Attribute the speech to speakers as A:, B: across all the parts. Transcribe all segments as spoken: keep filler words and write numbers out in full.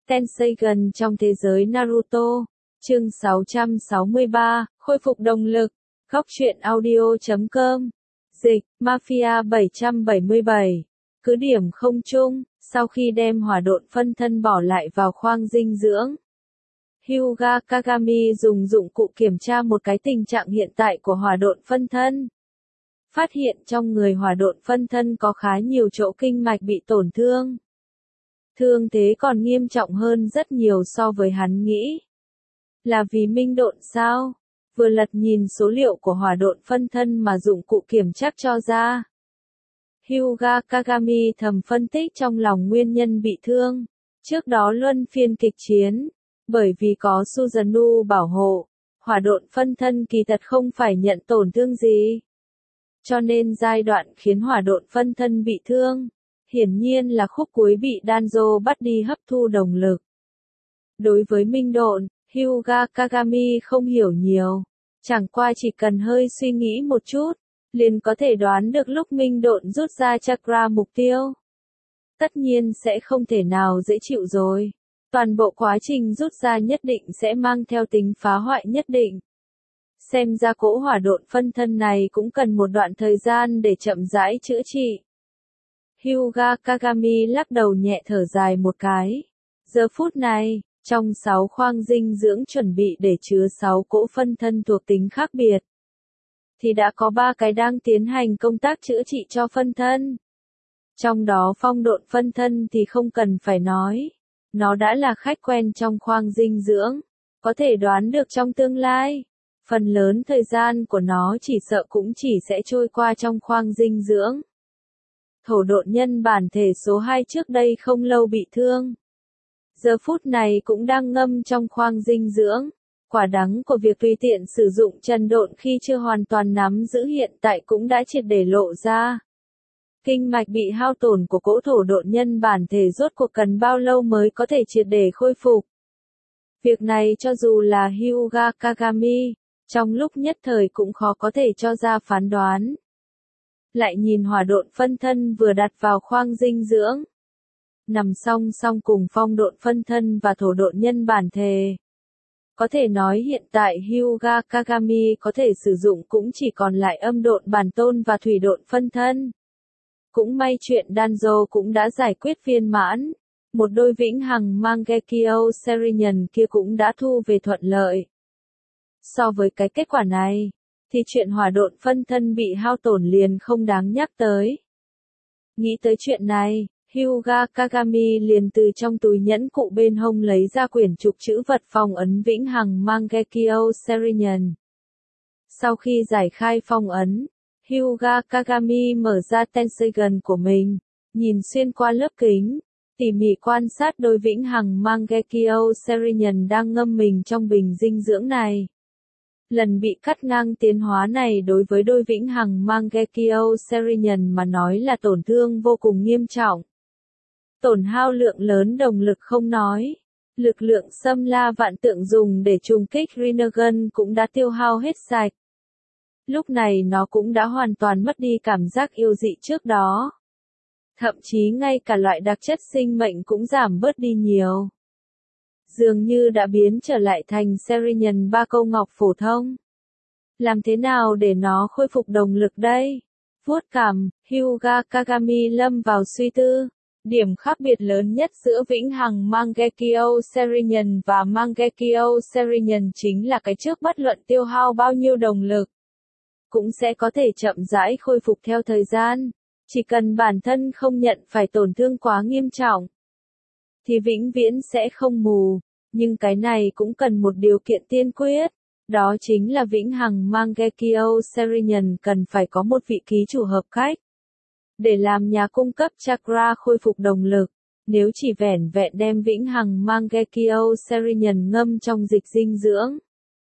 A: Tenseigan trong thế giới Naruto. Chương sáu trăm sáu mươi ba, khôi phục động lực. Góc truyện audio chấm com. Dịch, Mafia bảy trăm bảy mươi bảy. Cứ điểm không trung, sau khi đem hỏa độn phân thân bỏ lại vào khoang dinh dưỡng. Hyuga Kagami dùng dụng cụ kiểm tra một cái tình trạng hiện tại của hỏa độn phân thân. Phát hiện trong người hỏa độn phân thân có khá nhiều chỗ kinh mạch bị tổn thương. Thương thế còn nghiêm trọng hơn rất nhiều so với hắn nghĩ. Là vì minh độn sao? Vừa lật nhìn số liệu của hỏa độn phân thân mà dụng cụ kiểm tra cho ra. Hyuga Kagami thầm phân tích trong lòng nguyên nhân bị thương. Trước đó luân phiên kịch chiến, bởi vì có Susanoo bảo hộ, hỏa độn phân thân kỳ thật không phải nhận tổn thương gì. Cho nên giai đoạn khiến hỏa độn phân thân bị thương, hiển nhiên là khúc cuối bị Danzo bắt đi hấp thu động lực. Đối với minh độn, Hyuga Kagami không hiểu nhiều, chẳng qua chỉ cần hơi suy nghĩ một chút, liền có thể đoán được lúc minh độn rút ra chakra mục tiêu. Tất nhiên sẽ không thể nào dễ chịu rồi. Toàn bộ quá trình rút ra nhất định sẽ mang theo tính phá hoại nhất định. Xem ra cỗ hỏa độn phân thân này cũng cần một đoạn thời gian để chậm rãi chữa trị. Hyuga Kagami lắc đầu nhẹ thở dài một cái. Giờ phút này, trong sáu khoang dinh dưỡng chuẩn bị để chứa sáu cỗ phân thân thuộc tính khác biệt, thì đã có ba cái đang tiến hành công tác chữa trị cho phân thân. Trong đó phong độn phân thân thì không cần phải nói. Nó đã là khách quen trong khoang dinh dưỡng, có thể đoán được trong tương lai. Phần lớn thời gian của nó chỉ sợ cũng chỉ sẽ trôi qua trong khoang dinh dưỡng. Thổ độn nhân bản thể số hai trước đây không lâu bị thương. Giờ phút này cũng đang ngâm trong khoang dinh dưỡng. Quả đắng của việc tùy tiện sử dụng trần độn khi chưa hoàn toàn nắm giữ hiện tại cũng đã triệt để lộ ra. Kinh mạch bị hao tổn của cỗ thổ độn nhân bản thể rốt cuộc cần bao lâu mới có thể triệt để khôi phục. Việc này cho dù là Hyuga Kagami, trong lúc nhất thời cũng khó có thể cho ra phán đoán. Lại nhìn hỏa độn phân thân vừa đặt vào khoang dinh dưỡng. Nằm song song cùng phong độn phân thân và thổ độn nhân bản thể. Có thể nói hiện tại Hyuga Kagami có thể sử dụng cũng chỉ còn lại âm độn bản tôn và thủy độn phân thân. Cũng may chuyện Danzo cũng đã giải quyết viên mãn. Một đôi vĩnh hằng Mangekyo Serinian kia cũng đã thu về thuận lợi. So với cái kết quả này, thì chuyện hỏa độn phân thân bị hao tổn liền không đáng nhắc tới. Nghĩ tới chuyện này, Hyuga Kagami liền từ trong túi nhẫn cụ bên hông lấy ra quyển trục chữ vật phong ấn vĩnh hằng Mangekyo Serinian. Sau khi giải khai phong ấn, Hyuga Kagami mở ra Tenseigan của mình, nhìn xuyên qua lớp kính, tỉ mỉ quan sát đôi vĩnh hằng Mangekyo Serinian đang ngâm mình trong bình dinh dưỡng này. Lần bị cắt ngang tiến hóa này đối với đôi vĩnh hằng Mangekyo Serinian mà nói là tổn thương vô cùng nghiêm trọng. Tổn hao lượng lớn động lực không nói, lực lượng xâm la vạn tượng dùng để trùng kích Rinnegan cũng đã tiêu hao hết sạch. Lúc này nó cũng đã hoàn toàn mất đi cảm giác yêu dị trước đó. Thậm chí ngay cả loại đặc chất sinh mệnh cũng giảm bớt đi nhiều. Dường như đã biến trở lại thành Serinian ba câu ngọc phổ thông. Làm thế nào để nó khôi phục động lực đây? Vuốt cằm, Hyuga Kagami lâm vào suy tư. Điểm khác biệt lớn nhất giữa vĩnh hằng Mangekyo Serinian và Mangekyo Serinian chính là cái trước bất luận tiêu hao bao nhiêu động lực, cũng sẽ có thể chậm rãi khôi phục theo thời gian. Chỉ cần bản thân không nhận phải tổn thương quá nghiêm trọng, thì vĩnh viễn sẽ không mù. Nhưng cái này cũng cần một điều kiện tiên quyết. Đó chính là vĩnh hằng Mangekyo Serinian cần phải có một vị ký chủ hợp cách. Để làm nhà cung cấp chakra khôi phục động lực. Nếu chỉ vẻn vẹn đem vĩnh hằng Mangekyo Serinian ngâm trong dịch dinh dưỡng,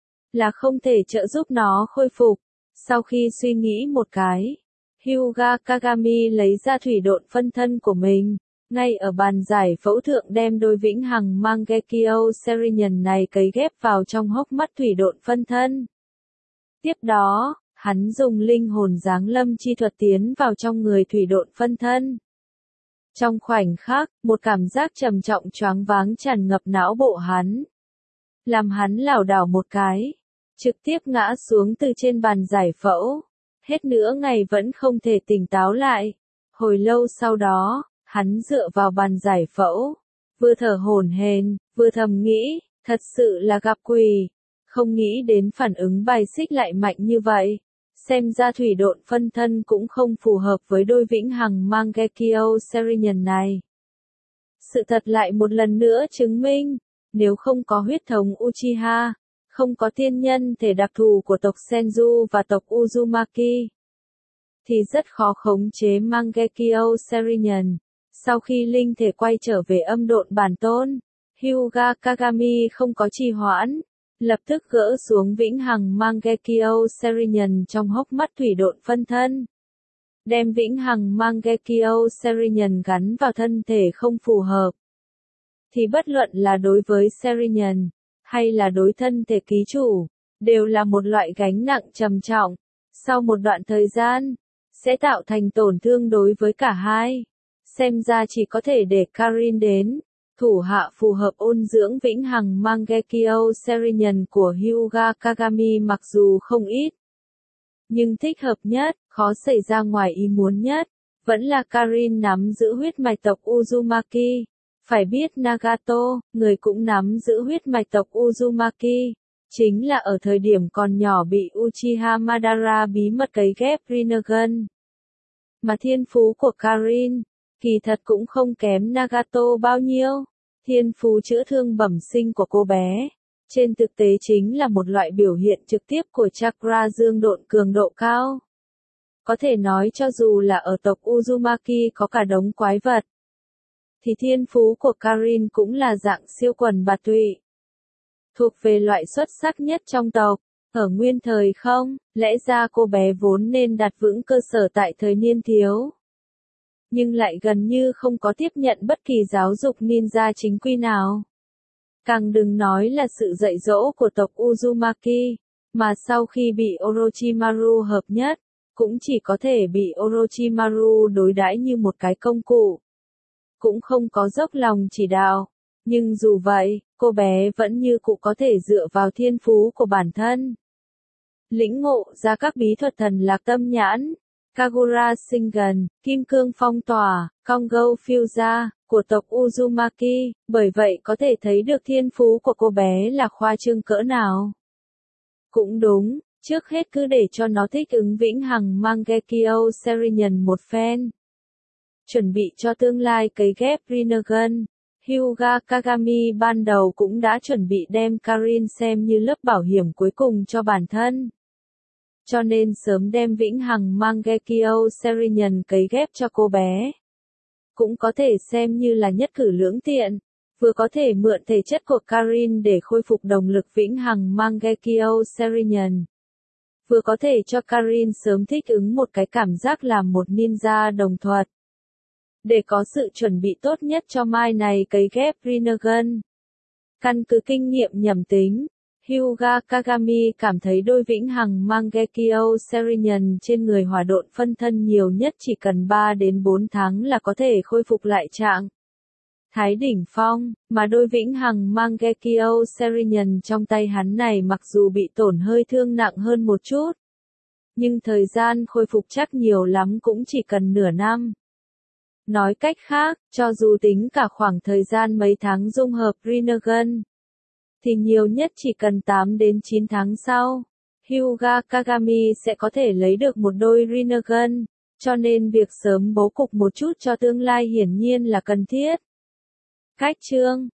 A: là không thể trợ giúp nó khôi phục. Sau khi suy nghĩ một cái, Hyuga Kagami lấy ra thủy độn phân thân của mình, ngay ở bàn giải phẫu thượng đem đôi vĩnh hằng Mangekyo Serinian này cấy ghép vào trong hốc mắt thủy độn phân thân. Tiếp đó, hắn dùng linh hồn giáng lâm chi thuật tiến vào trong người thủy độn phân thân. Trong khoảnh khắc, một cảm giác trầm trọng choáng váng tràn ngập não bộ hắn. Làm hắn lảo đảo một cái, trực tiếp ngã xuống từ trên bàn giải phẫu. Hết nửa ngày vẫn không thể tỉnh táo lại. Hồi lâu sau đó, hắn dựa vào bàn giải phẫu, vừa thở hổn hển, vừa thầm nghĩ, thật sự là gặp quỷ, không nghĩ đến phản ứng bài xích lại mạnh như vậy. Xem ra thủy độn phân thân cũng không phù hợp với đôi vĩnh hằng Mangekyo Serenian này. Sự thật lại một lần nữa chứng minh, nếu không có huyết thống Uchiha, không có tiên nhân thể đặc thù của tộc Senju và tộc Uzumaki, thì rất khó khống chế Mangekyo Serenian. Sau khi linh thể quay trở về âm độn bản tôn, Hyuga Kagami không có trì hoãn, lập tức gỡ xuống vĩnh hằng Mangekyo Serenian trong hốc mắt thủy độn phân thân. Đem vĩnh hằng Mangekyo Serenian gắn vào thân thể không phù hợp. Thì bất luận là đối với Serenian, hay là đối thân thể ký chủ, đều là một loại gánh nặng trầm trọng. Sau một đoạn thời gian, sẽ tạo thành tổn thương đối với cả hai. Xem ra chỉ có thể để Karin đến. Thủ hạ phù hợp ôn dưỡng vĩnh hằng Mangekyo Serenian của Hyuga Kagami mặc dù không ít, nhưng thích hợp nhất, khó xảy ra ngoài ý muốn nhất, vẫn là Karin nắm giữ huyết mạch tộc Uzumaki. Phải biết Nagato, người cũng nắm giữ huyết mạch tộc Uzumaki, chính là ở thời điểm còn nhỏ bị Uchiha Madara bí mật cấy ghép Rinnegan. Mà thiên phú của Karin, kỳ thật cũng không kém Nagato bao nhiêu. Thiên phú chữa thương bẩm sinh của cô bé, trên thực tế chính là một loại biểu hiện trực tiếp của chakra dương độn cường độ cao. Có thể nói cho dù là ở tộc Uzumaki có cả đống quái vật, thì thiên phú của Karin cũng là dạng siêu quần bạt tụy. Thuộc về loại xuất sắc nhất trong tộc. Ở nguyên thời không, lẽ ra cô bé vốn nên đặt vững cơ sở tại thời niên thiếu. Nhưng lại gần như không có tiếp nhận bất kỳ giáo dục ninja chính quy nào. Càng đừng nói là sự dạy dỗ của tộc Uzumaki, mà sau khi bị Orochimaru hợp nhất, cũng chỉ có thể bị Orochimaru đối đãi như một cái công cụ. Cũng không có dốc lòng chỉ đạo. Nhưng dù vậy, cô bé vẫn như cụ có thể dựa vào thiên phú của bản thân. Lĩnh ngộ ra các bí thuật thần lạc tâm nhãn, Kagura Shingen, Kim Cương Phong Tỏa, Kongo Fuza, của tộc Uzumaki, bởi vậy có thể thấy được thiên phú của cô bé là khoa trương cỡ nào. Cũng đúng, trước hết cứ để cho nó thích ứng vĩnh hằng Mangekyo Serenian một phen. Chuẩn bị cho tương lai cấy ghép Rinnegan, Hyuga Kagami ban đầu cũng đã chuẩn bị đem Karin xem như lớp bảo hiểm cuối cùng cho bản thân. Cho nên sớm đem vĩnh hằng Mangekyo Serenian cấy ghép cho cô bé. Cũng có thể xem như là nhất cử lưỡng tiện, vừa có thể mượn thể chất của Karin để khôi phục động lực vĩnh hằng Mangekyo Serenian. Vừa có thể cho Karin sớm thích ứng một cái cảm giác làm một ninja đồng thuật. Để có sự chuẩn bị tốt nhất cho mai này cấy ghép Rinnegan. Căn cứ kinh nghiệm nhẩm tính, Hyuga Kagami cảm thấy đôi vĩnh hằng Mangekyo Serenian trên người hỏa độn phân thân nhiều nhất chỉ cần ba đến bốn tháng là có thể khôi phục lại trạng thái đỉnh phong, mà đôi vĩnh hằng Mangekyo Serenian trong tay hắn này mặc dù bị tổn hơi thương nặng hơn một chút, nhưng thời gian khôi phục chắc nhiều lắm cũng chỉ cần nửa năm. Nói cách khác, cho dù tính cả khoảng thời gian mấy tháng dung hợp Rinnegan, thì nhiều nhất chỉ cần tám đến chín tháng sau, Hyuga Kagami sẽ có thể lấy được một đôi Rinnegan, cho nên việc sớm bố cục một chút cho tương lai hiển nhiên là cần thiết. Cách chương